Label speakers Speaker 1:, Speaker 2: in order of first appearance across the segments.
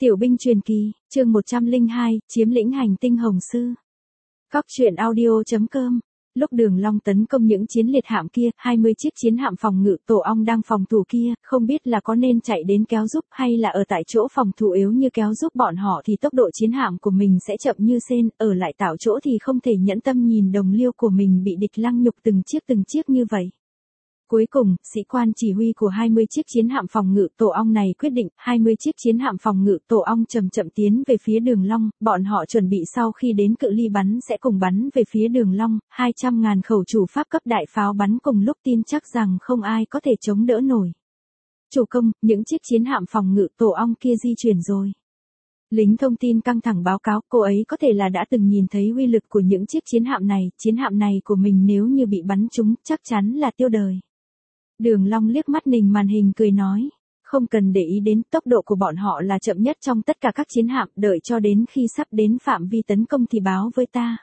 Speaker 1: Tiểu binh truyền kỳ, chương 102, chiếm lĩnh hành tinh Hồng Sư. Cóc truyện audio.com. Lúc Đường Long tấn công những chiến liệt hạm kia, 20 chiếc chiến hạm phòng ngự tổ ong đang phòng thủ kia, không biết là có nên chạy đến kéo giúp hay là ở tại chỗ phòng thủ yếu như kéo giúp bọn họ thì tốc độ chiến hạm của mình sẽ chậm như sên, ở lại tạo chỗ thì không thể nhẫn tâm nhìn đồng liêu của mình bị địch lăng nhục từng chiếc như vậy. Cuối cùng, sĩ quan chỉ huy của 20 chiếc chiến hạm phòng ngự tổ ong này quyết định, 20 chiếc chiến hạm phòng ngự tổ ong chậm tiến về phía Đường Long, bọn họ chuẩn bị sau khi đến cự ly bắn sẽ cùng bắn về phía Đường Long, 200.000 khẩu chủ pháp cấp đại pháo bắn cùng lúc tin chắc rằng không ai có thể chống đỡ nổi. Chủ công, những chiếc chiến hạm phòng ngự tổ ong kia di chuyển rồi. Lính thông tin căng thẳng báo cáo, cô ấy có thể là đã từng nhìn thấy uy lực của những chiếc chiến hạm này của mình nếu như bị bắn trúng, chắc chắn là tiêu đời. Đường Long liếc mắt nhìn màn hình cười nói, không cần để ý đến tốc độ của bọn họ là chậm nhất trong tất cả các chiến hạm, đợi cho đến khi sắp đến phạm vi tấn công thì báo với ta.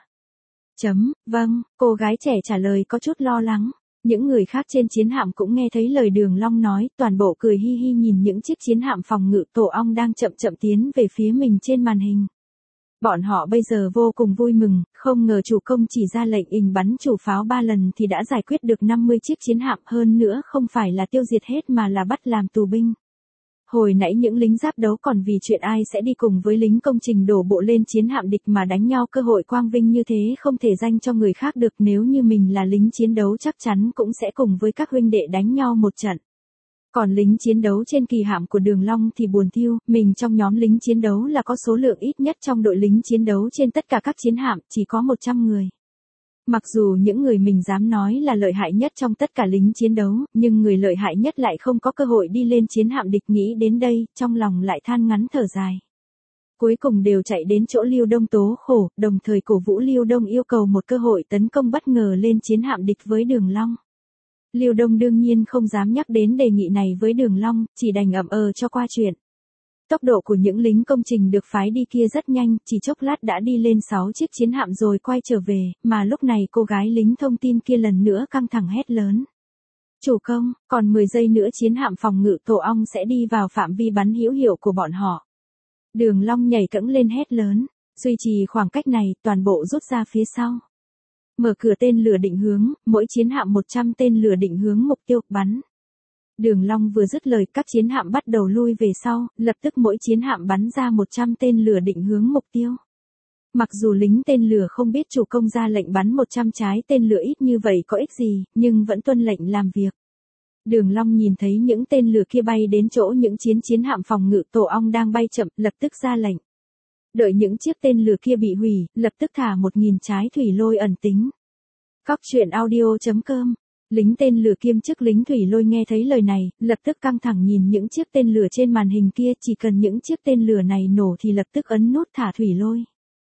Speaker 1: Vâng, cô gái trẻ trả lời có chút lo lắng. Những người khác trên chiến hạm cũng nghe thấy lời Đường Long nói, toàn bộ cười hi hi nhìn những chiếc chiến hạm phòng ngự tổ ong đang chậm tiến về phía mình trên màn hình. Bọn họ bây giờ vô cùng vui mừng, không ngờ chủ công chỉ ra lệnh bắn chủ pháo 3 lần thì đã giải quyết được 50 chiếc chiến hạm, hơn nữa không phải là tiêu diệt hết mà là bắt làm tù binh. Hồi nãy những lính giáp đấu còn vì chuyện ai sẽ đi cùng với lính công trình đổ bộ lên chiến hạm địch mà đánh nhau, cơ hội quang vinh như thế không thể dành cho người khác được, nếu như mình là lính chiến đấu chắc chắn cũng sẽ cùng với các huynh đệ đánh nhau một trận. Còn lính chiến đấu trên kỳ hạm của Đường Long thì buồn thiu, mình trong nhóm lính chiến đấu là có số lượng ít nhất trong đội lính chiến đấu trên tất cả các chiến hạm, chỉ có 100 người. Mặc dù những người mình dám nói là lợi hại nhất trong tất cả lính chiến đấu, nhưng người lợi hại nhất lại không có cơ hội đi lên chiến hạm địch, nghĩ đến đây, trong lòng lại than ngắn thở dài. Cuối cùng đều chạy đến chỗ Lưu Đông tố khổ, đồng thời cổ vũ Lưu Đông yêu cầu một cơ hội tấn công bất ngờ lên chiến hạm địch với Đường Long. Lưu Đông đương nhiên không dám nhắc đến đề nghị này với Đường Long, chỉ đành ậm cho qua chuyện. Tốc độ của những lính công trình được phái đi kia rất nhanh, chỉ chốc lát đã đi lên 6 chiếc chiến hạm rồi quay trở về, mà lúc này cô gái lính thông tin kia lần nữa căng thẳng hét lớn. Chủ công, còn 10 giây nữa chiến hạm phòng ngự tổ ong sẽ đi vào phạm vi bắn hữu hiệu của bọn họ. Đường Long nhảy cẫng lên hét lớn, duy trì khoảng cách này, toàn bộ rút ra phía sau. Mở cửa tên lửa định hướng, mỗi chiến hạm 100 tên lửa định hướng mục tiêu, bắn. Đường Long vừa dứt lời, các chiến hạm bắt đầu lui về sau, lập tức mỗi chiến hạm bắn ra 100 tên lửa định hướng mục tiêu. Mặc dù lính tên lửa không biết chủ công ra lệnh bắn 100 trái tên lửa ít như vậy có ích gì, nhưng vẫn tuân lệnh làm việc. Đường Long nhìn thấy những tên lửa kia bay đến chỗ những chiến hạm phòng ngự tổ ong đang bay chậm, lập tức ra lệnh. Đợi những chiếc tên lửa kia bị hủy, lập tức thả 1000 trái thủy lôi ẩn tính. Cóc truyện audio.com. Lính tên lửa kiêm chức lính thủy lôi nghe thấy lời này, lập tức căng thẳng nhìn những chiếc tên lửa trên màn hình kia, chỉ cần những chiếc tên lửa này nổ thì lập tức ấn nút thả thủy lôi.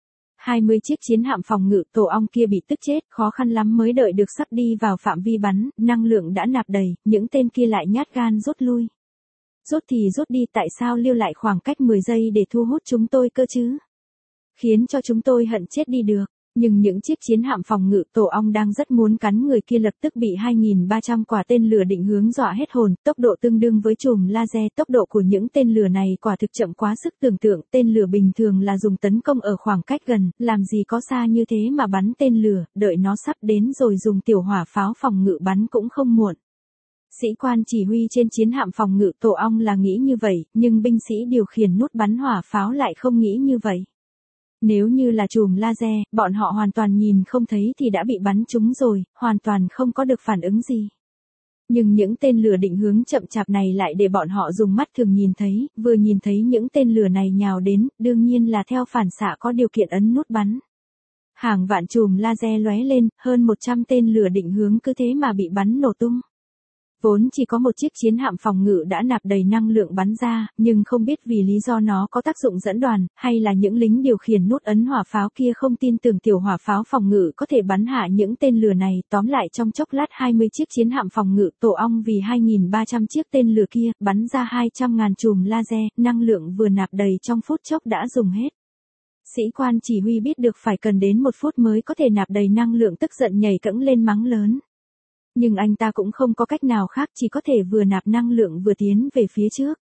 Speaker 1: 20 chiếc chiến hạm phòng ngự tổ ong kia bị tức chết, khó khăn lắm mới đợi được sắp đi vào phạm vi bắn, năng lượng đã nạp đầy, những tên kia lại nhát gan rút lui. Rút thì rút đi, tại sao lưu lại khoảng cách 10 giây để thu hút chúng tôi cơ chứ? Khiến cho chúng tôi hận chết đi được. Nhưng những chiếc chiến hạm phòng ngự tổ ong đang rất muốn cắn người kia lập tức bị 2.300 quả tên lửa định hướng dọa hết hồn, tốc độ tương đương với chùm laser, tốc độ của những tên lửa này quả thực chậm quá sức tưởng tượng, tên lửa bình thường là dùng tấn công ở khoảng cách gần, làm gì có xa như thế mà bắn tên lửa, đợi nó sắp đến rồi dùng tiểu hỏa pháo phòng ngự bắn cũng không muộn. Sĩ quan chỉ huy trên chiến hạm phòng ngự tổ ong là nghĩ như vậy, nhưng binh sĩ điều khiển nút bắn hỏa pháo lại không nghĩ như vậy. Nếu như là chùm laser, bọn họ hoàn toàn nhìn không thấy thì đã bị bắn trúng rồi, hoàn toàn không có được phản ứng gì. Nhưng những tên lửa định hướng chậm chạp này lại để bọn họ dùng mắt thường nhìn thấy, vừa nhìn thấy những tên lửa này nhào đến, đương nhiên là theo phản xạ có điều kiện ấn nút bắn. Hàng vạn chùm laser lóe lên, hơn 100 tên lửa định hướng cứ thế mà bị bắn nổ tung. Vốn chỉ có một chiếc chiến hạm phòng ngự đã nạp đầy năng lượng bắn ra, nhưng không biết vì lý do nó có tác dụng dẫn đoàn, hay là những lính điều khiển nút ấn hỏa pháo kia không tin tưởng tiểu hỏa pháo phòng ngự có thể bắn hạ những tên lửa này, tóm lại trong chốc lát 20 chiếc chiến hạm phòng ngự tổ ong vì 2.300 chiếc tên lửa kia, bắn ra 200.000 chùm laser, năng lượng vừa nạp đầy trong phút chốc đã dùng hết. Sĩ quan chỉ huy biết được phải cần đến 1 phút mới có thể nạp đầy năng lượng, tức giận nhảy cẫng lên mắng lớn. Nhưng anh ta cũng không có cách nào khác, chỉ có thể vừa nạp năng lượng vừa tiến về phía trước.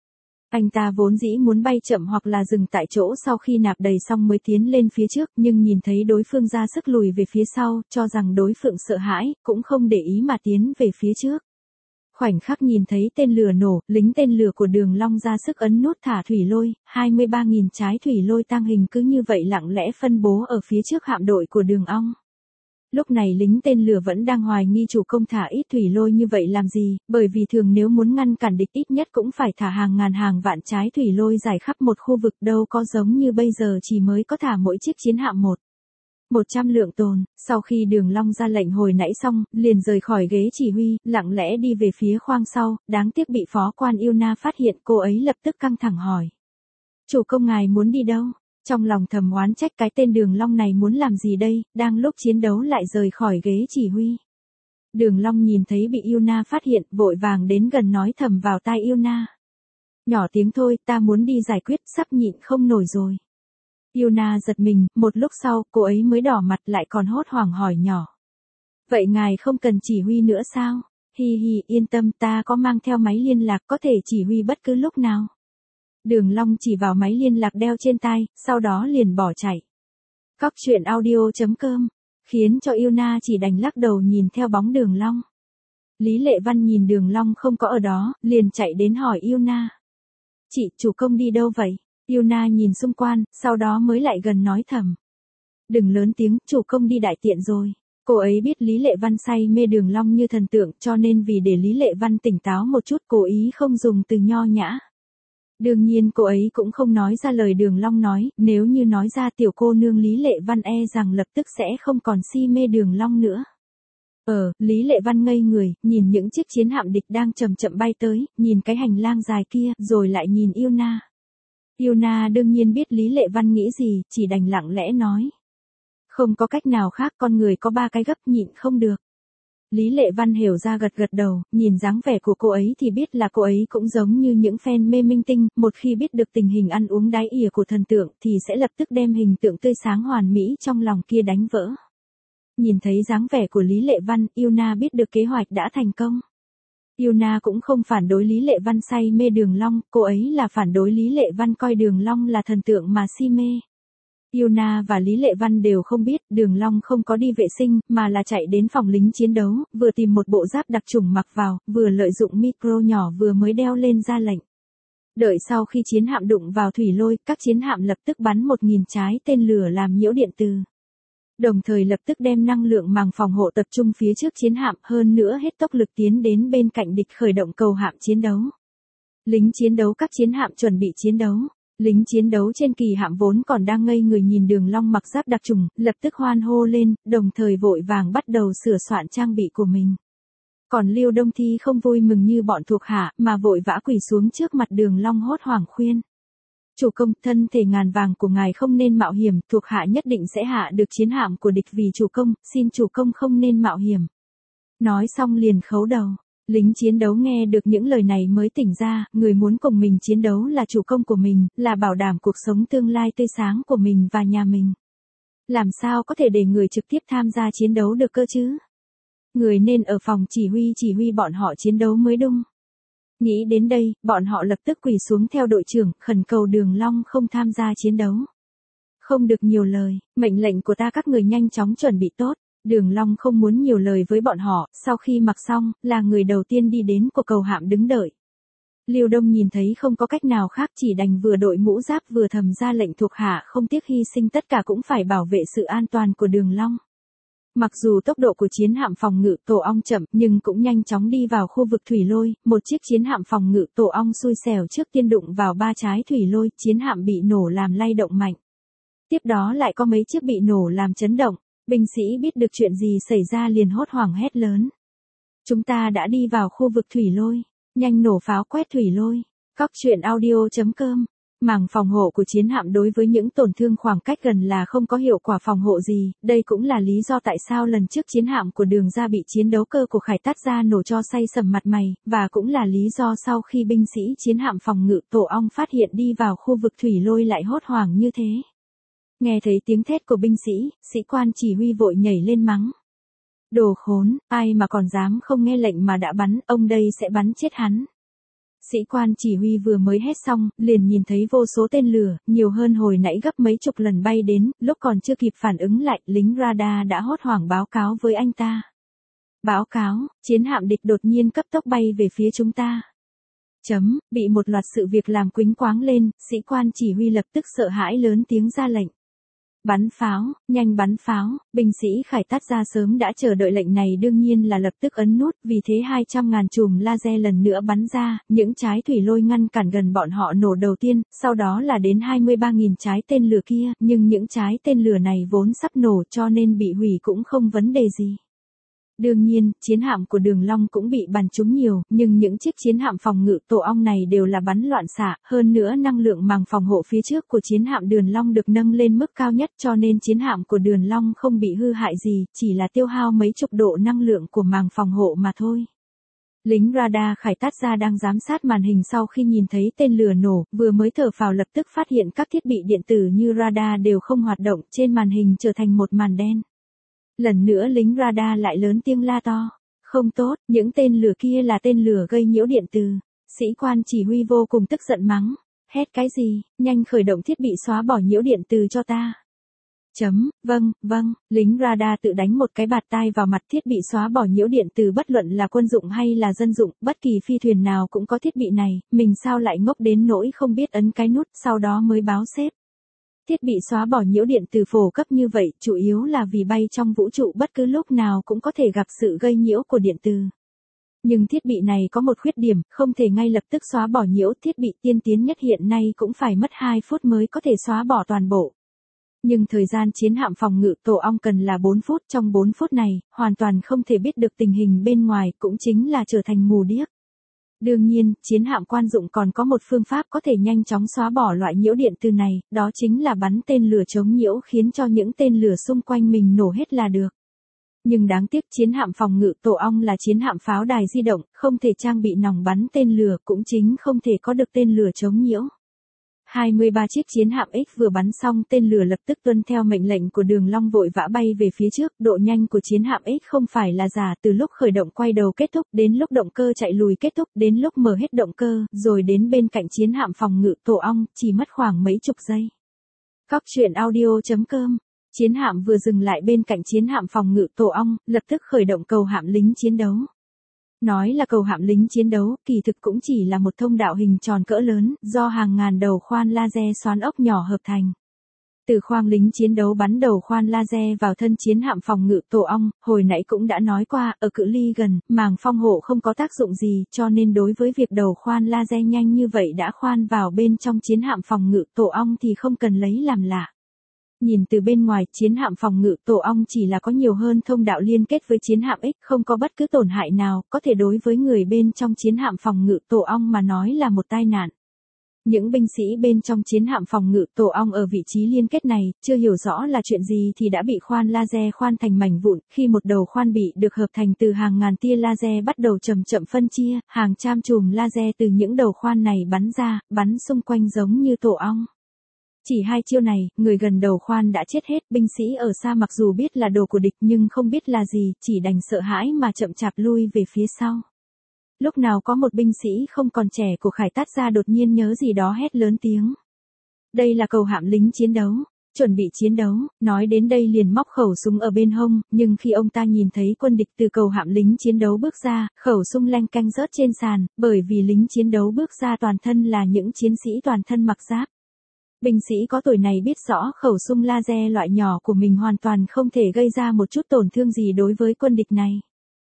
Speaker 1: Anh ta vốn dĩ muốn bay chậm hoặc là dừng tại chỗ sau khi nạp đầy xong mới tiến lên phía trước, nhưng nhìn thấy đối phương ra sức lùi về phía sau, cho rằng đối phương sợ hãi, cũng không để ý mà tiến về phía trước. Khoảnh khắc nhìn thấy tên lửa nổ, lính tên lửa của Đường Long ra sức ấn nút thả thủy lôi, 23.000 trái thủy lôi tang hình cứ như vậy lặng lẽ phân bố ở phía trước hạm đội của Đường Ong. Lúc này lính tên lửa vẫn đang hoài nghi chủ công thả ít thủy lôi như vậy làm gì, bởi vì thường nếu muốn ngăn cản địch ít nhất cũng phải thả hàng ngàn hàng vạn trái thủy lôi dài khắp một khu vực, đâu có giống như bây giờ chỉ mới có thả mỗi chiếc chiến hạm 100 lượng tồn. Sau khi Đường Long ra lệnh hồi nãy xong, liền rời khỏi ghế chỉ huy, lặng lẽ đi về phía khoang sau, đáng tiếc bị phó quan Yuna phát hiện, cô ấy lập tức căng thẳng hỏi. Chủ công ngài muốn đi đâu? Trong lòng thầm oán trách cái tên Đường Long này muốn làm gì đây, đang lúc chiến đấu lại rời khỏi ghế chỉ huy. Đường Long nhìn thấy bị Yuna phát hiện, vội vàng đến gần nói thầm vào tai Yuna. Nhỏ tiếng thôi, ta muốn đi giải quyết, sắp nhịn không nổi rồi. Yuna giật mình, một lúc sau, cô ấy mới đỏ mặt lại còn hốt hoảng hỏi nhỏ. Vậy ngài không cần chỉ huy nữa sao? Hi hi, yên tâm, ta có mang theo máy liên lạc có thể chỉ huy bất cứ lúc nào. Đường Long chỉ vào máy liên lạc đeo trên tai, sau đó liền bỏ chạy. Cóc truyện audio.com, khiến cho Yuna chỉ đành lắc đầu nhìn theo bóng Đường Long. Lý Lệ Văn nhìn Đường Long không có ở đó, liền chạy đến hỏi Yuna. Chị, chủ công đi đâu vậy? Yuna nhìn xung quanh, sau đó mới lại gần nói thầm. Đừng lớn tiếng, chủ công đi đại tiện rồi. Cô ấy biết Lý Lệ Văn say mê Đường Long như thần tượng, cho nên vì để Lý Lệ Văn tỉnh táo một chút cố ý không dùng từ nho nhã. Đương nhiên cô ấy cũng không nói ra lời Đường Long nói, nếu như nói ra tiểu cô nương Lý Lệ Văn e rằng lập tức sẽ không còn si mê Đường Long nữa. Lý Lệ Văn ngây người, nhìn những chiếc chiến hạm địch đang chậm chậm bay tới, nhìn cái hành lang dài kia, rồi lại nhìn Yuna. Yuna đương nhiên biết Lý Lệ Văn nghĩ gì, chỉ đành lặng lẽ nói. Không có cách nào khác, con người có 3 cái gấp, nhịn không được. Lý Lệ Văn hiểu ra gật gật đầu, nhìn dáng vẻ của cô ấy thì biết là cô ấy cũng giống như những fan mê minh tinh, một khi biết được tình hình ăn uống đái ỉa của thần tượng thì sẽ lập tức đem hình tượng tươi sáng hoàn mỹ trong lòng kia đánh vỡ. Nhìn thấy dáng vẻ của Lý Lệ Văn, Yuna biết được kế hoạch đã thành công. Yuna cũng không phản đối Lý Lệ Văn say mê Đường Long, cô ấy là phản đối Lý Lệ Văn coi Đường Long là thần tượng mà si mê. Yuna và Lý Lệ Văn đều không biết Đường Long không có đi vệ sinh, mà là chạy đến phòng lính chiến đấu, vừa tìm một bộ giáp đặc chủng mặc vào, vừa lợi dụng micro nhỏ vừa mới đeo lên ra lệnh. Đợi sau khi chiến hạm đụng vào thủy lôi, các chiến hạm lập tức bắn 1.000 trái tên lửa làm nhiễu điện từ. Đồng thời lập tức đem năng lượng màng phòng hộ tập trung phía trước chiến hạm, hơn nữa hết tốc lực tiến đến bên cạnh địch khởi động cầu hạm chiến đấu. Lính chiến đấu các chiến hạm chuẩn bị chiến đấu. Lính chiến đấu trên kỳ hạm vốn còn đang ngây người nhìn Đường Long mặc giáp đặc trùng, lập tức hoan hô lên, đồng thời vội vàng bắt đầu sửa soạn trang bị của mình. Còn Lưu Đông Thi không vui mừng như bọn thuộc hạ, mà vội vã quỳ xuống trước mặt Đường Long hốt hoảng khuyên. Chủ công, thân thể ngàn vàng của ngài không nên mạo hiểm, thuộc hạ nhất định sẽ hạ được chiến hạm của địch vì chủ công, xin chủ công không nên mạo hiểm. Nói xong liền khấu đầu. Lính chiến đấu nghe được những lời này mới tỉnh ra, người muốn cùng mình chiến đấu là chủ công của mình, là bảo đảm cuộc sống tương lai tươi sáng của mình và nhà mình. Làm sao có thể để người trực tiếp tham gia chiến đấu được cơ chứ? Người nên ở phòng chỉ huy bọn họ chiến đấu mới đúng. Nghĩ đến đây, bọn họ lập tức quỳ xuống theo đội trưởng, khẩn cầu Đường Long không tham gia chiến đấu. Không được nhiều lời, mệnh lệnh của ta các người nhanh chóng chuẩn bị tốt. Đường Long không muốn nhiều lời với bọn họ, sau khi mặc xong, là người đầu tiên đi đến của cầu hạm đứng đợi. Lưu Đông nhìn thấy không có cách nào khác chỉ đành vừa đội mũ giáp vừa thầm ra lệnh thuộc hạ không tiếc hy sinh tất cả cũng phải bảo vệ sự an toàn của Đường Long. Mặc dù tốc độ của chiến hạm phòng ngự Tổ Ong chậm nhưng cũng nhanh chóng đi vào khu vực thủy lôi, một chiếc chiến hạm phòng ngự Tổ Ong xui xẻo trước tiên đụng vào 3 trái thủy lôi, chiến hạm bị nổ làm lay động mạnh. Tiếp đó lại có mấy chiếc bị nổ làm chấn động. Binh sĩ biết được chuyện gì xảy ra liền hốt hoảng hét lớn. Chúng ta đã đi vào khu vực thủy lôi, nhanh nổ pháo quét thủy lôi. Cóc truyện audio.com, màng phòng hộ của chiến hạm đối với những tổn thương khoảng cách gần là không có hiệu quả phòng hộ gì, đây cũng là lý do tại sao lần trước chiến hạm của Đường Gia bị chiến đấu cơ của Khải Tát Gia nổ cho say sầm mặt mày, và cũng là lý do sau khi binh sĩ chiến hạm phòng ngự Tổ Ong phát hiện đi vào khu vực thủy lôi lại hốt hoảng như thế. Nghe thấy tiếng thét của binh sĩ, sĩ quan chỉ huy vội nhảy lên mắng. Đồ khốn, ai mà còn dám không nghe lệnh mà đã bắn, ông đây sẽ bắn chết hắn. Sĩ quan chỉ huy vừa mới hét xong, liền nhìn thấy vô số tên lửa, nhiều hơn hồi nãy gấp mấy chục lần bay đến, lúc còn chưa kịp phản ứng lại, lính radar đã hốt hoảng báo cáo với anh ta. Báo cáo, chiến hạm địch đột nhiên cấp tốc bay về phía chúng ta. Bị một loạt sự việc làm quĩnh quáng lên, sĩ quan chỉ huy lập tức sợ hãi lớn tiếng ra lệnh. Bắn pháo, nhanh bắn pháo, binh sĩ Khải Tát ra sớm đã chờ đợi lệnh này đương nhiên là lập tức ấn nút, vì thế 200.000 chùm laser lần nữa bắn ra, những trái thủy lôi ngăn cản gần bọn họ nổ đầu tiên, sau đó là đến 23.000 trái tên lửa kia, nhưng những trái tên lửa này vốn sắp nổ cho nên bị hủy cũng không vấn đề gì. Đương nhiên, chiến hạm của Đường Long cũng bị bắn trúng nhiều, nhưng những chiếc chiến hạm phòng ngự tổ ong này đều là bắn loạn xạ, hơn nữa năng lượng màng phòng hộ phía trước của chiến hạm Đường Long được nâng lên mức cao nhất cho nên chiến hạm của Đường Long không bị hư hại gì, chỉ là tiêu hao mấy chục độ năng lượng của màng phòng hộ mà thôi. Lính radar Khải Tát ra đang giám sát màn hình sau khi nhìn thấy tên lửa nổ, vừa mới thở phào lập tức phát hiện các thiết bị điện tử như radar đều không hoạt động, trên màn hình trở thành một màn đen. Lần nữa lính radar lại lớn tiếng la to. Không tốt, những tên lửa kia là tên lửa gây nhiễu điện từ. Sĩ quan chỉ huy vô cùng tức giận mắng. Hét cái gì, nhanh khởi động thiết bị xóa bỏ nhiễu điện từ cho ta. Vâng, lính radar tự đánh một cái bạt tai vào mặt thiết bị xóa bỏ nhiễu điện từ bất luận là quân dụng hay là dân dụng, bất kỳ phi thuyền nào cũng có thiết bị này, mình sao lại ngốc đến nỗi không biết ấn cái nút, sau đó mới báo sếp. Thiết bị xóa bỏ nhiễu điện từ phổ cấp như vậy, chủ yếu là vì bay trong vũ trụ bất cứ lúc nào cũng có thể gặp sự gây nhiễu của điện từ. Nhưng thiết bị này có một khuyết điểm, không thể ngay lập tức xóa bỏ nhiễu, thiết bị tiên tiến nhất hiện nay cũng phải mất 2 phút mới có thể xóa bỏ toàn bộ. Nhưng thời gian chiến hạm phòng ngự tổ ong cần là 4 phút, trong 4 phút này, hoàn toàn không thể biết được tình hình bên ngoài, cũng chính là trở thành mù điếc. Đương nhiên, chiến hạm quan dụng còn có một phương pháp có thể nhanh chóng xóa bỏ loại nhiễu điện từ này, đó chính là bắn tên lửa chống nhiễu khiến cho những tên lửa xung quanh mình nổ hết là được. Nhưng đáng tiếc chiến hạm phòng ngự tổ ong là chiến hạm pháo đài di động, không thể trang bị nòng bắn tên lửa, cũng chính không thể có được tên lửa chống nhiễu. 23 chiếc chiến hạm X vừa bắn xong, tên lửa lập tức tuân theo mệnh lệnh của Đường Long vội vã bay về phía trước, độ nhanh của chiến hạm X không phải là giả, từ lúc khởi động quay đầu kết thúc, đến lúc động cơ chạy lùi kết thúc, đến lúc mở hết động cơ, rồi đến bên cạnh chiến hạm phòng ngự tổ ong, chỉ mất khoảng mấy chục giây. Cóc truyện audio.com. Chiến hạm vừa dừng lại bên cạnh chiến hạm phòng ngự tổ ong, lập tức khởi động cầu hạm lính chiến đấu. Nói là cầu hạm lính chiến đấu, kỳ thực cũng chỉ là một thông đạo hình tròn cỡ lớn, do hàng ngàn đầu khoan laser xoắn ốc nhỏ hợp thành. Từ khoang lính chiến đấu bắn đầu khoan laser vào thân chiến hạm phòng ngự tổ ong, hồi nãy cũng đã nói qua, ở cự ly gần, màng phong hộ không có tác dụng gì, cho nên đối với việc đầu khoan laser nhanh như vậy đã khoan vào bên trong chiến hạm phòng ngự tổ ong thì không cần lấy làm lạ. Nhìn từ bên ngoài, chiến hạm phòng ngự tổ ong chỉ là có nhiều hơn thông đạo liên kết với chiến hạm X, không có bất cứ tổn hại nào, có thể đối với người bên trong chiến hạm phòng ngự tổ ong mà nói là một tai nạn. Những binh sĩ bên trong chiến hạm phòng ngự tổ ong ở vị trí liên kết này, chưa hiểu rõ là chuyện gì thì đã bị khoan laser khoan thành mảnh vụn, khi một đầu khoan bị được hợp thành từ hàng ngàn tia laser bắt đầu chậm chậm phân chia, hàng trăm chùm laser từ những đầu khoan này bắn ra, bắn xung quanh giống như tổ ong. Chỉ 2 chiêu này, người gần đầu khoan đã chết hết, binh sĩ ở xa mặc dù biết là đồ của địch nhưng không biết là gì, chỉ đành sợ hãi mà chậm chạp lui về phía sau. Lúc nào có một binh sĩ không còn trẻ của Khải Tát ra đột nhiên nhớ gì đó hét lớn tiếng. Đây là cầu hạm lính chiến đấu, chuẩn bị chiến đấu, nói đến đây liền móc khẩu súng ở bên hông, nhưng khi ông ta nhìn thấy quân địch từ cầu hạm lính chiến đấu bước ra, khẩu súng leng canh rớt trên sàn, bởi vì lính chiến đấu bước ra toàn thân là những chiến sĩ toàn thân mặc giáp. Binh sĩ có tuổi này biết rõ khẩu súng laser loại nhỏ của mình hoàn toàn không thể gây ra một chút tổn thương gì đối với quân địch này.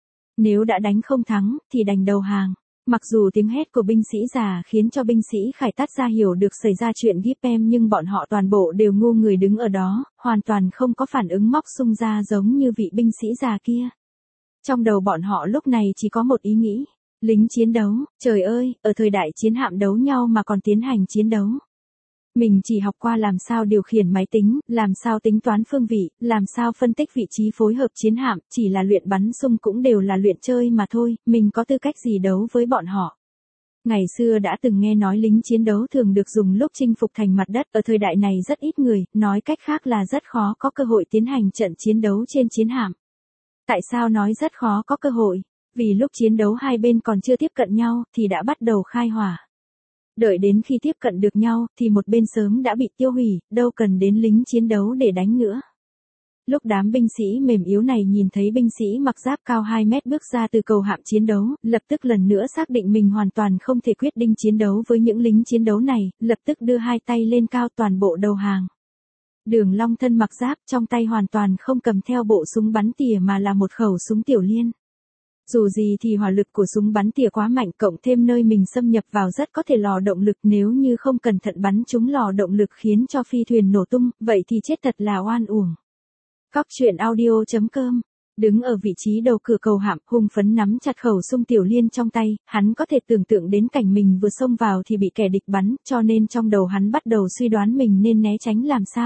Speaker 1: Nếu đã đánh không thắng, thì đành đầu hàng. Mặc dù tiếng hét của binh sĩ già khiến cho binh sĩ Khải Tát ra hiểu được xảy ra chuyện Gipem nhưng bọn họ toàn bộ đều ngu người đứng ở đó, hoàn toàn không có phản ứng móc súng ra giống như vị binh sĩ già kia. Trong đầu bọn họ lúc này chỉ có một ý nghĩ. Lính chiến đấu, trời ơi, ở thời đại chiến hạm đấu nhau mà còn tiến hành chiến đấu. Mình chỉ học qua làm sao điều khiển máy tính, làm sao tính toán phương vị, làm sao phân tích vị trí phối hợp chiến hạm, chỉ là luyện bắn súng cũng đều là luyện chơi mà thôi, mình có tư cách gì đấu với bọn họ. Ngày xưa đã từng nghe nói lính chiến đấu thường được dùng lúc chinh phục thành mặt đất, ở thời đại này rất ít người, nói cách khác là rất khó có cơ hội tiến hành trận chiến đấu trên chiến hạm. Tại sao nói rất khó có cơ hội? Vì lúc chiến đấu hai bên còn chưa tiếp cận nhau, thì đã bắt đầu khai hỏa. Đợi đến khi tiếp cận được nhau, thì một bên sớm đã bị tiêu hủy, đâu cần đến lính chiến đấu để đánh nữa. Lúc đám binh sĩ mềm yếu này nhìn thấy binh sĩ mặc giáp cao 2 mét bước ra từ cầu hạm chiến đấu, lập tức lần nữa xác định mình hoàn toàn không thể quyết định chiến đấu với những lính chiến đấu này, lập tức đưa hai tay lên cao toàn bộ đầu hàng. Đường Long thân mặc giáp, trong tay hoàn toàn không cầm theo bộ súng bắn tỉa mà là một khẩu súng tiểu liên. Dù gì thì hỏa lực của súng bắn tỉa quá mạnh, cộng thêm nơi mình xâm nhập vào rất có thể lò động lực, nếu như không cẩn thận bắn trúng lò động lực khiến cho phi thuyền nổ tung, vậy thì chết thật là oan uổng. Cóc truyện audio.com. Đứng ở vị trí đầu cửa cầu hạm, hung phấn nắm chặt khẩu súng tiểu liên trong tay, hắn có thể tưởng tượng đến cảnh mình vừa xông vào thì bị kẻ địch bắn, cho nên trong đầu hắn bắt đầu suy đoán mình nên né tránh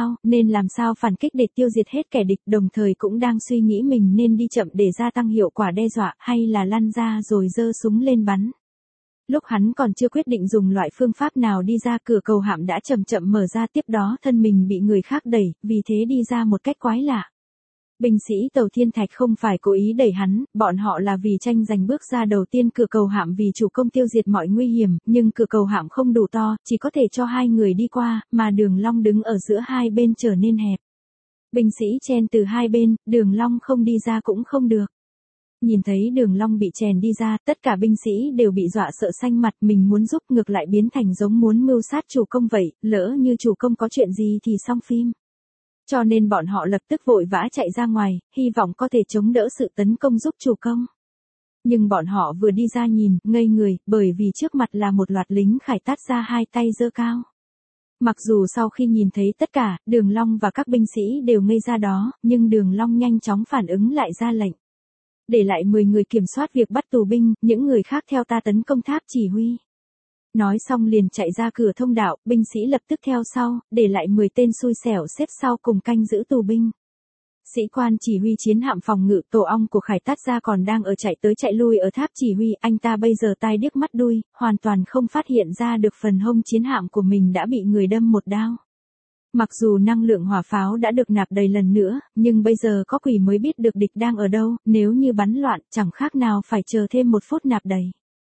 Speaker 1: làm sao phản kích để tiêu diệt hết kẻ địch, đồng thời cũng đang suy nghĩ mình nên đi chậm để gia tăng hiệu quả đe dọa, hay là lăn ra rồi giơ súng lên bắn. Lúc hắn còn chưa quyết định dùng loại phương pháp nào đi ra, cửa cầu hạm đã chậm chậm mở ra, tiếp đó thân mình bị người khác đẩy, vì thế đi ra một cách quái lạ. Binh sĩ tàu Thiên Thạch không phải cố ý đẩy hắn, bọn họ là vì tranh giành bước ra đầu tiên cửa cầu hạm vì chủ công tiêu diệt mọi nguy hiểm, nhưng cửa cầu hạm không đủ to, chỉ có thể cho hai người đi qua, mà Đường Long đứng ở giữa hai bên trở nên hẹp. Binh sĩ chen từ hai bên, Đường Long không đi ra cũng không được. Nhìn thấy Đường Long bị chèn đi ra, tất cả binh sĩ đều bị dọa sợ xanh mặt, mình muốn giúp ngược lại biến thành giống muốn mưu sát chủ công vậy, lỡ như chủ công có chuyện gì thì xong phim. Cho nên bọn họ lập tức vội vã chạy ra ngoài, hy vọng có thể chống đỡ sự tấn công giúp chủ công. Nhưng bọn họ vừa đi ra nhìn, ngây người, bởi vì trước mặt là một loạt lính khải tát ra hai tay giơ cao. Mặc dù sau khi nhìn thấy tất cả, Đường Long và các binh sĩ đều ngây ra đó, nhưng Đường Long nhanh chóng phản ứng lại ra lệnh. Để lại 10 người kiểm soát việc bắt tù binh, những người khác theo ta tấn công tháp chỉ huy. Nói xong liền chạy ra cửa thông đạo, binh sĩ lập tức theo sau, để lại 10 tên xui xẻo xếp sau cùng canh giữ tù binh. Sĩ quan chỉ huy chiến hạm phòng ngự tổ ong của Khải Tát gia còn đang ở chạy tới chạy lui ở tháp chỉ huy, anh ta bây giờ tai điếc mắt đuôi, hoàn toàn không phát hiện ra được phần hông chiến hạm của mình đã bị người đâm một đao. Mặc dù năng lượng hỏa pháo đã được nạp đầy lần nữa, nhưng bây giờ có quỷ mới biết được địch đang ở đâu, nếu như bắn loạn chẳng khác nào phải chờ thêm 1 phút nạp đầy.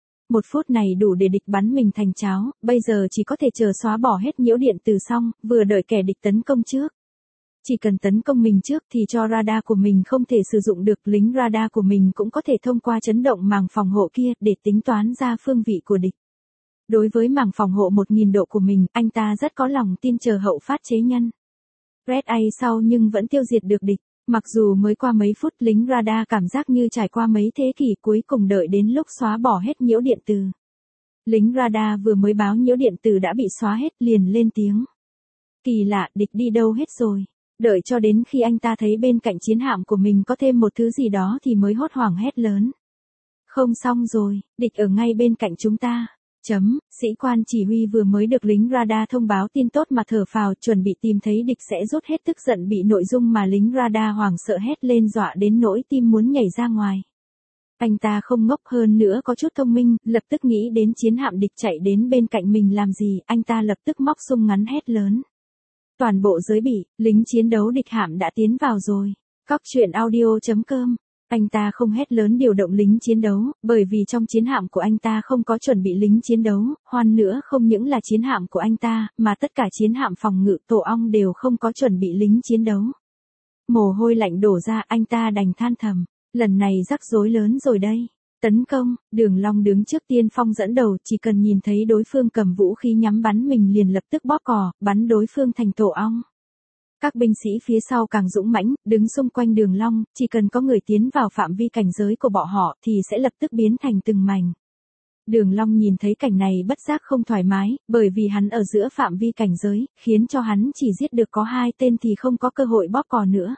Speaker 1: 1 phút này đủ để địch bắn mình thành cháo, bây giờ chỉ có thể chờ xóa bỏ hết nhiễu điện từ xong, vừa đợi kẻ địch tấn công trước. Chỉ cần tấn công mình trước thì cho radar của mình không thể sử dụng được, lính radar của mình cũng có thể thông qua chấn động màng phòng hộ kia để tính toán ra phương vị của địch. Đối với màng phòng hộ 1000 độ của mình, anh ta rất có lòng tin chờ hậu phát chế nhân. Red Eye sau nhưng vẫn tiêu diệt được địch. Mặc dù mới qua mấy phút, lính radar cảm giác như trải qua mấy thế kỷ, cuối cùng đợi đến lúc xóa bỏ hết nhiễu điện từ. Lính radar vừa mới báo nhiễu điện từ đã bị xóa hết, liền lên tiếng. Kỳ lạ, địch đi đâu hết rồi. Đợi cho đến khi anh ta thấy bên cạnh chiến hạm của mình có thêm một thứ gì đó thì mới hốt hoảng hét lớn. Không xong rồi, địch ở ngay bên cạnh chúng ta. Sĩ quan chỉ huy vừa mới được lính radar thông báo tin tốt mà thở phào, chuẩn bị tìm thấy địch sẽ rút hết tức giận bị nội dung mà lính radar hoảng sợ hét lên dọa đến nỗi tim muốn nhảy ra ngoài. Anh ta không ngốc, hơn nữa có chút thông minh, lập tức nghĩ đến chiến hạm địch chạy đến bên cạnh mình làm gì, anh ta lập tức móc súng ngắn hét lớn. Toàn bộ giới bị, lính chiến đấu địch hạm đã tiến vào rồi. Cóc truyện audio.com. Anh ta không hét lớn điều động lính chiến đấu, bởi vì trong chiến hạm của anh ta không có chuẩn bị lính chiến đấu, hoan nữa không những là chiến hạm của anh ta, mà tất cả chiến hạm phòng ngự tổ ong đều không có chuẩn bị lính chiến đấu. Mồ hôi lạnh đổ ra, anh ta đành than thầm, lần này rắc rối lớn rồi đây. Tấn công, Đường Long đứng trước tiên phong dẫn đầu, chỉ cần nhìn thấy đối phương cầm vũ khí nhắm bắn mình liền lập tức bóp cò, bắn đối phương thành tổ ong. Các binh sĩ phía sau càng dũng mãnh, đứng xung quanh Đường Long, chỉ cần có người tiến vào phạm vi cảnh giới của bọn họ thì sẽ lập tức biến thành từng mảnh. Đường Long nhìn thấy cảnh này bất giác không thoải mái, bởi vì hắn ở giữa phạm vi cảnh giới, khiến cho hắn chỉ giết được có 2 tên thì không có cơ hội bóp cò nữa.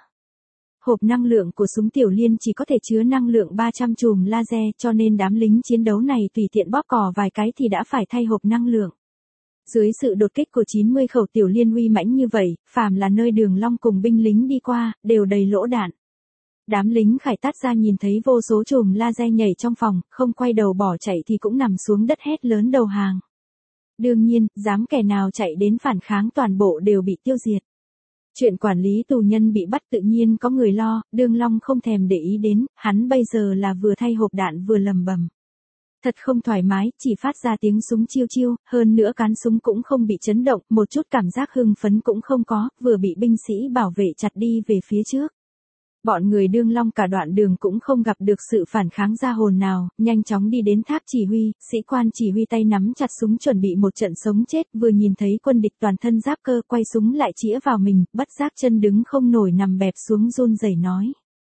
Speaker 1: Hộp năng lượng của súng tiểu liên chỉ có thể chứa năng lượng 300 chùm laser, cho nên đám lính chiến đấu này tùy tiện bóp cò vài cái thì đã phải thay hộp năng lượng. Dưới sự đột kích của 90 khẩu tiểu liên uy mãnh như vậy, phàm là nơi Đường Long cùng binh lính đi qua, đều đầy lỗ đạn. Đám lính Khải Tát gia nhìn thấy vô số chùm laser nhảy trong phòng, không quay đầu bỏ chạy thì cũng nằm xuống đất hét lớn đầu hàng. Đương nhiên, dám kẻ nào chạy đến phản kháng toàn bộ đều bị tiêu diệt. Chuyện quản lý tù nhân bị bắt tự nhiên có người lo, Đường Long không thèm để ý đến, hắn bây giờ là vừa thay hộp đạn vừa lầm bầm. Thật không thoải mái, chỉ phát ra tiếng súng chiêu chiêu, hơn nữa cán súng cũng không bị chấn động, một chút cảm giác hưng phấn cũng không có, vừa bị binh sĩ bảo vệ chặt đi về phía trước. Bọn người Đường Long cả đoạn đường cũng không gặp được sự phản kháng ra hồn nào, nhanh chóng đi đến tháp chỉ huy, sĩ quan chỉ huy tay nắm chặt súng chuẩn bị một trận sống chết, vừa nhìn thấy quân địch toàn thân giáp cơ quay súng lại chĩa vào mình, bất giác chân đứng không nổi nằm bẹp xuống run rẩy nói.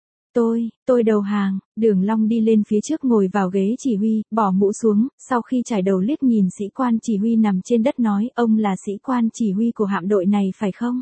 Speaker 1: Tôi đầu hàng. Đường Long đi lên phía trước ngồi vào ghế chỉ huy, bỏ mũ xuống, sau khi trải đầu liếc nhìn sĩ quan chỉ huy nằm trên đất nói, ông là sĩ quan chỉ huy của hạm đội này phải không?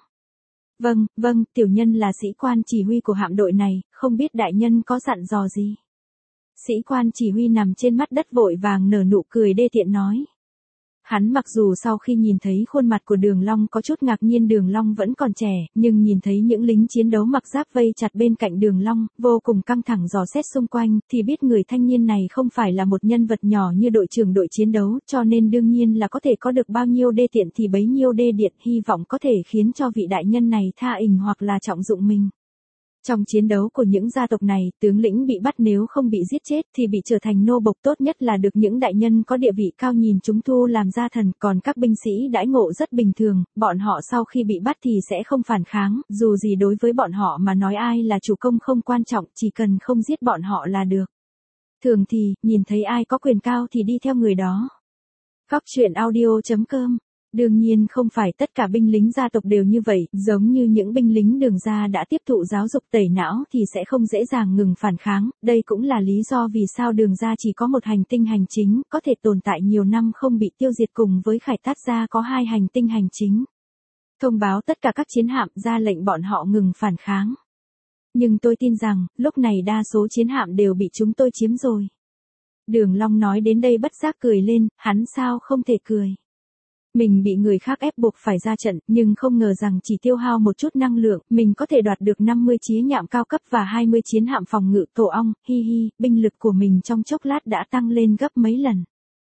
Speaker 1: Vâng, tiểu nhân là sĩ quan chỉ huy của hạm đội này, không biết đại nhân có dặn dò gì. Sĩ quan chỉ huy nằm trên mặt đất vội vàng nở nụ cười đê tiện nói. Hắn mặc dù sau khi nhìn thấy khuôn mặt của Đường Long có chút ngạc nhiên Đường Long vẫn còn trẻ, nhưng nhìn thấy những lính chiến đấu mặc giáp vây chặt bên cạnh Đường Long, vô cùng căng thẳng dò xét xung quanh, thì biết người thanh niên này không phải là một nhân vật nhỏ như đội trưởng đội chiến đấu, cho nên đương nhiên là có thể có được bao nhiêu đê tiện thì bấy nhiêu đê điện, hy vọng có thể khiến cho vị đại nhân này tha ình hoặc là trọng dụng mình. Trong chiến đấu của những gia tộc này, tướng lĩnh bị bắt nếu không bị giết chết thì bị trở thành nô bộc, tốt nhất là được những đại nhân có địa vị cao nhìn chúng thu làm gia thần, còn các binh sĩ đãi ngộ rất bình thường, bọn họ sau khi bị bắt thì sẽ không phản kháng, dù gì đối với bọn họ mà nói ai là chủ công không quan trọng, chỉ cần không giết bọn họ là được. Thường thì, nhìn thấy ai có quyền cao thì đi theo người đó. Góc truyện audio.com. Đương nhiên không phải tất cả binh lính gia tộc đều như vậy, giống như những binh lính Đường gia đã tiếp thụ giáo dục tẩy não thì sẽ không dễ dàng ngừng phản kháng, đây cũng là lý do vì sao Đường gia chỉ có một hành tinh hành chính, có thể tồn tại nhiều năm không bị tiêu diệt cùng với Khải Tát gia có 2 hành tinh hành chính. Thông báo tất cả các chiến hạm ra lệnh bọn họ ngừng phản kháng. Nhưng tôi tin rằng, lúc này đa số chiến hạm đều bị chúng tôi chiếm rồi. Đường Long nói đến đây bất giác cười lên, hắn sao không thể cười. Mình bị người khác ép buộc phải ra trận, nhưng không ngờ rằng chỉ tiêu hao một chút năng lượng, mình có thể đoạt được 50 chiến nhạm cao cấp và 20 chiến hạm phòng ngự tổ ong, binh lực của mình trong chốc lát đã tăng lên gấp mấy lần.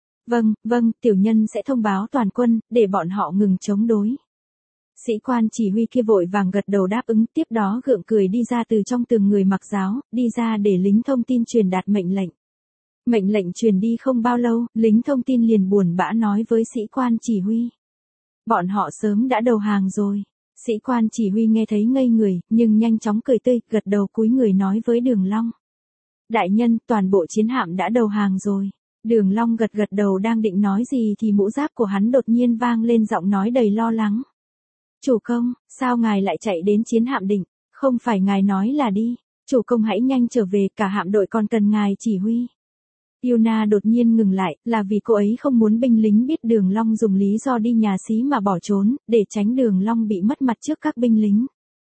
Speaker 1: Vâng, tiểu nhân sẽ thông báo toàn quân, để bọn họ ngừng chống đối. Sĩ quan chỉ huy kia vội vàng gật đầu đáp ứng, tiếp đó gượng cười đi ra từ trong tường người mặc giáo, đi ra để lính thông tin truyền đạt mệnh lệnh. Mệnh lệnh truyền đi không bao lâu, lính thông tin liền buồn bã nói với sĩ quan chỉ huy. Bọn họ sớm đã đầu hàng rồi. Sĩ quan chỉ huy nghe thấy ngây người, nhưng nhanh chóng cười tươi, gật đầu cúi người nói với Đường Long. Đại nhân, toàn bộ chiến hạm đã đầu hàng rồi. Đường Long gật đầu đang định nói gì thì mũ giáp của hắn đột nhiên vang lên giọng nói đầy lo lắng. Chủ công, sao ngài lại chạy đến chiến hạm Định? Không phải ngài nói là đi. Chủ công hãy nhanh trở về, cả hạm đội còn cần ngài chỉ huy. Yuna đột nhiên ngừng lại, là vì cô ấy không muốn binh lính biết Đường Long dùng lý do đi nhà xí mà bỏ trốn, để tránh Đường Long bị mất mặt trước các binh lính.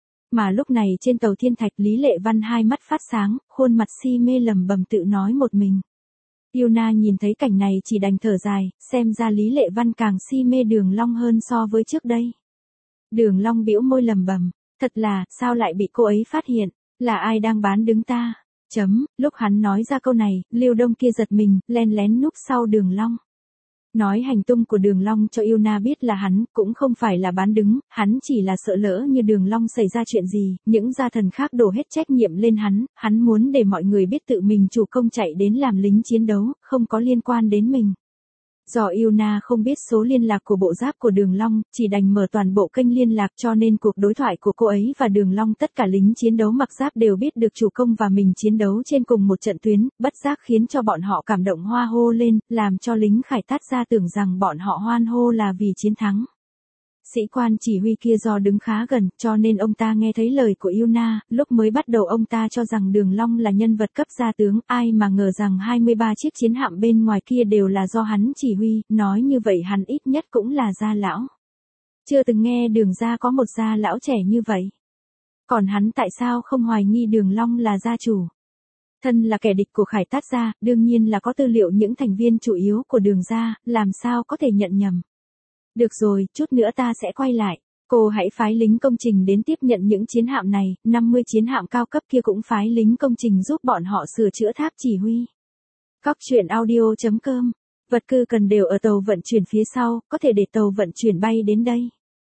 Speaker 1: Mà lúc này trên tàu Thiên Thạch Lý Lệ Văn hai mắt phát sáng, khuôn mặt si mê lẩm bẩm tự nói một mình. Yuna nhìn thấy cảnh này chỉ đành thở dài, xem ra Lý Lệ Văn càng si mê Đường Long hơn so với trước đây. Đường Long bĩu môi lẩm bẩm, thật là, sao lại bị cô ấy phát hiện, là ai đang bán đứng ta? Lúc hắn nói ra câu này, Lưu Đông kia giật mình, len lén núp sau Đường Long. Nói hành tung của Đường Long cho Yuna biết là hắn, cũng không phải là bán đứng, hắn chỉ là sợ lỡ như Đường Long xảy ra chuyện gì, những gia thần khác đổ hết trách nhiệm lên hắn muốn để mọi người biết tự mình chủ công chạy đến làm lính chiến đấu, không có liên quan đến mình. Do Yuna không biết số liên lạc của bộ giáp của Đường Long, chỉ đành mở toàn bộ kênh liên lạc cho nên cuộc đối thoại của cô ấy và Đường Long tất cả lính chiến đấu mặc giáp đều biết được chủ công và mình chiến đấu trên cùng một trận tuyến, bất giác khiến cho bọn họ cảm động hoa hô lên, làm cho lính Khải Tát gia tưởng rằng bọn họ hoan hô là vì chiến thắng. Sĩ quan chỉ huy kia do đứng khá gần, cho nên ông ta nghe thấy lời của Yuna, lúc mới bắt đầu ông ta cho rằng Đường Long là nhân vật cấp gia tướng, ai mà ngờ rằng 23 chiếc chiến hạm bên ngoài kia đều là do hắn chỉ huy, nói như vậy hắn ít nhất cũng là gia lão. Chưa từng nghe Đường gia có một gia lão trẻ như vậy. Còn hắn tại sao không hoài nghi Đường Long là gia chủ? Thân là kẻ địch của Khải Tát gia, đương nhiên là có tư liệu những thành viên chủ yếu của Đường gia, làm sao có thể nhận nhầm. Được rồi, chút nữa ta sẽ quay lại. Cô hãy phái lính công trình đến tiếp nhận những chiến hạm này, 50 chiến hạm cao cấp kia cũng phái lính công trình giúp bọn họ sửa chữa tháp chỉ huy. Góc truyện audio.com. Vật tư cần đều ở tàu vận chuyển phía sau, có thể để tàu vận chuyển bay đến đây.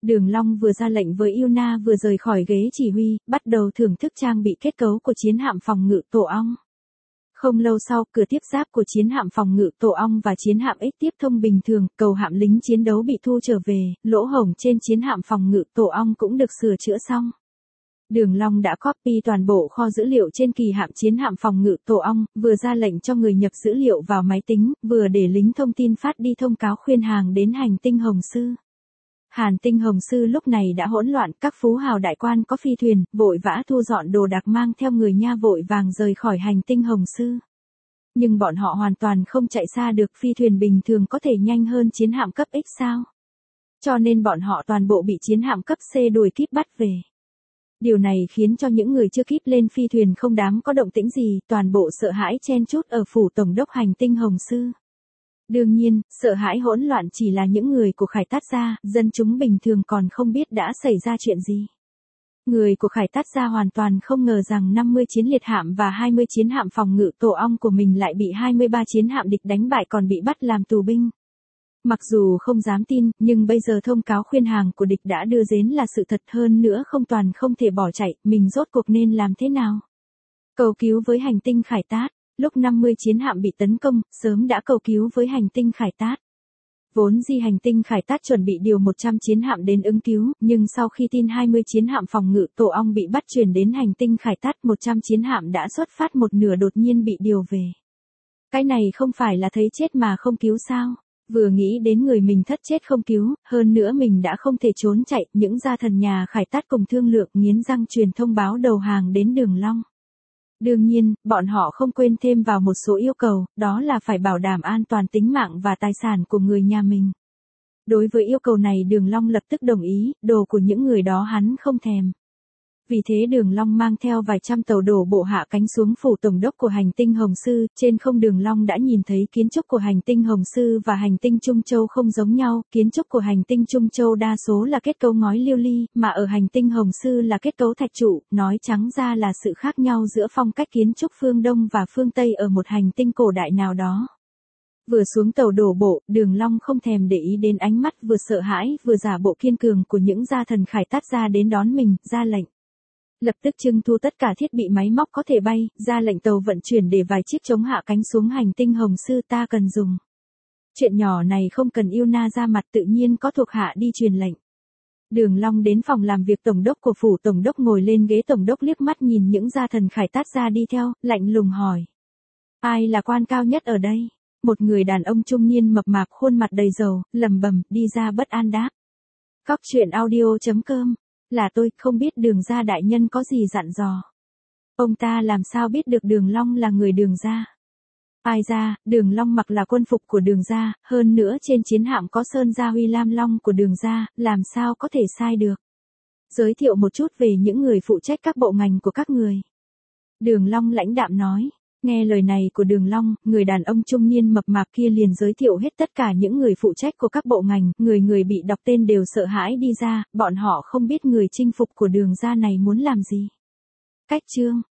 Speaker 1: Đường Long vừa ra lệnh với Yuna vừa rời khỏi ghế chỉ huy, bắt đầu thưởng thức trang bị kết cấu của chiến hạm phòng ngự Tổ ong. Không lâu sau, cửa tiếp giáp của chiến hạm phòng ngự Tổ ong và chiến hạm X tiếp thông bình thường, cầu hạm lính chiến đấu bị thu trở về, lỗ hổng trên chiến hạm phòng ngự Tổ ong cũng được sửa chữa xong. Đường Long đã copy toàn bộ kho dữ liệu trên kỳ hạm chiến hạm phòng ngự Tổ ong, vừa ra lệnh cho người nhập dữ liệu vào máy tính, vừa để lính thông tin phát đi thông cáo khuyên hàng đến hành tinh Hồng Sư. Hàn tinh Hồng Sư lúc này đã hỗn loạn, các phú hào đại quan có phi thuyền, vội vã thu dọn đồ đạc mang theo người nha vội vàng rời khỏi hành tinh Hồng Sư. Nhưng bọn họ hoàn toàn không chạy xa được, phi thuyền bình thường có thể nhanh hơn chiến hạm cấp X sao? Cho nên bọn họ toàn bộ bị chiến hạm cấp C đuổi kíp bắt về. Điều này khiến cho những người chưa kíp lên phi thuyền không dám có động tĩnh gì, toàn bộ sợ hãi chen chúc ở phủ tổng đốc hành tinh Hồng Sư. Đương nhiên, sợ hãi hỗn loạn chỉ là những người của Khải Tát gia, dân chúng bình thường còn không biết đã xảy ra chuyện gì. Người của Khải Tát gia hoàn toàn không ngờ rằng 50 chiến liệt hạm và 20 chiến hạm phòng ngự Tổ ong của mình lại bị 23 chiến hạm địch đánh bại còn bị bắt làm tù binh. Mặc dù không dám tin, nhưng bây giờ thông cáo khuyên hàng của địch đã đưa đến là sự thật, hơn nữa không toàn không thể bỏ chạy, mình rốt cuộc nên làm thế nào? Cầu cứu với hành tinh Khải Tát. Lúc 50 chiến hạm bị tấn công, sớm đã cầu cứu với hành tinh Khải Tát. Vốn dĩ hành tinh Khải Tát chuẩn bị điều 100 chiến hạm đến ứng cứu, nhưng sau khi tin 20 chiến hạm phòng ngự Tổ ong bị bắt chuyển đến hành tinh Khải Tát, 100 chiến hạm đã xuất phát một nửa đột nhiên bị điều về. Cái này không phải là thấy chết mà không cứu sao? Vừa nghĩ đến người mình thất chết không cứu, hơn nữa mình đã không thể trốn chạy, những gia thần nhà Khải Tát cùng thương lượng nghiến răng truyền thông báo đầu hàng đến Đường Long. Đương nhiên, bọn họ không quên thêm vào một số yêu cầu, đó là phải bảo đảm an toàn tính mạng và tài sản của người nhà mình. Đối với yêu cầu này Đường Long lập tức đồng ý, đồ của những người đó hắn không thèm. Vì thế Đường Long mang theo vài trăm tàu đổ bộ hạ cánh xuống phủ tổng đốc của hành tinh Hồng Sư, trên không Đường Long đã nhìn thấy kiến trúc của hành tinh Hồng Sư và hành tinh Trung Châu không giống nhau, kiến trúc của hành tinh Trung Châu đa số là kết cấu ngói liêu ly, mà ở hành tinh Hồng Sư là kết cấu thạch trụ, nói trắng ra là sự khác nhau giữa phong cách kiến trúc phương Đông và phương Tây ở một hành tinh cổ đại nào đó. Vừa xuống tàu đổ bộ, Đường Long không thèm để ý đến ánh mắt vừa sợ hãi vừa giả bộ kiên cường của những gia thần Khải Tát gia đến đón mình, ra lệnh. Lập tức trưng thu tất cả thiết bị máy móc có thể bay, ra lệnh tàu vận chuyển để vài chiếc chống hạ cánh xuống hành tinh Hồng Sư ta cần dùng. Chuyện nhỏ này không cần Yuna ra mặt, tự nhiên có thuộc hạ đi truyền lệnh. Đường Long đến phòng làm việc tổng đốc của phủ tổng đốc, ngồi lên ghế tổng đốc liếc mắt nhìn những gia thần Khải Tát gia đi theo, lạnh lùng hỏi. Ai là quan cao nhất ở đây? Một người đàn ông trung niên mập mạp khuôn mặt đầy dầu, lẩm bẩm, đi ra bất an đáp. Cóc truyện audio.com. Là tôi, không biết Đường gia đại nhân có gì dặn dò. Ông ta làm sao biết được Đường Long là người Đường gia? Ai ra, Đường Long mặc là quân phục của Đường gia, hơn nữa trên chiến hạm có sơn gia huy lam long của Đường gia, làm sao có thể sai được. Giới thiệu một chút về những người phụ trách các bộ ngành của các người. Đường Long lãnh đạm nói. Nghe lời này của Đường Long, người đàn ông trung niên mập mạp kia liền giới thiệu hết tất cả những người phụ trách của các bộ ngành, người bị đọc tên đều sợ hãi đi ra, bọn họ không biết người chinh phục của Đường gia này muốn làm gì. Cách chương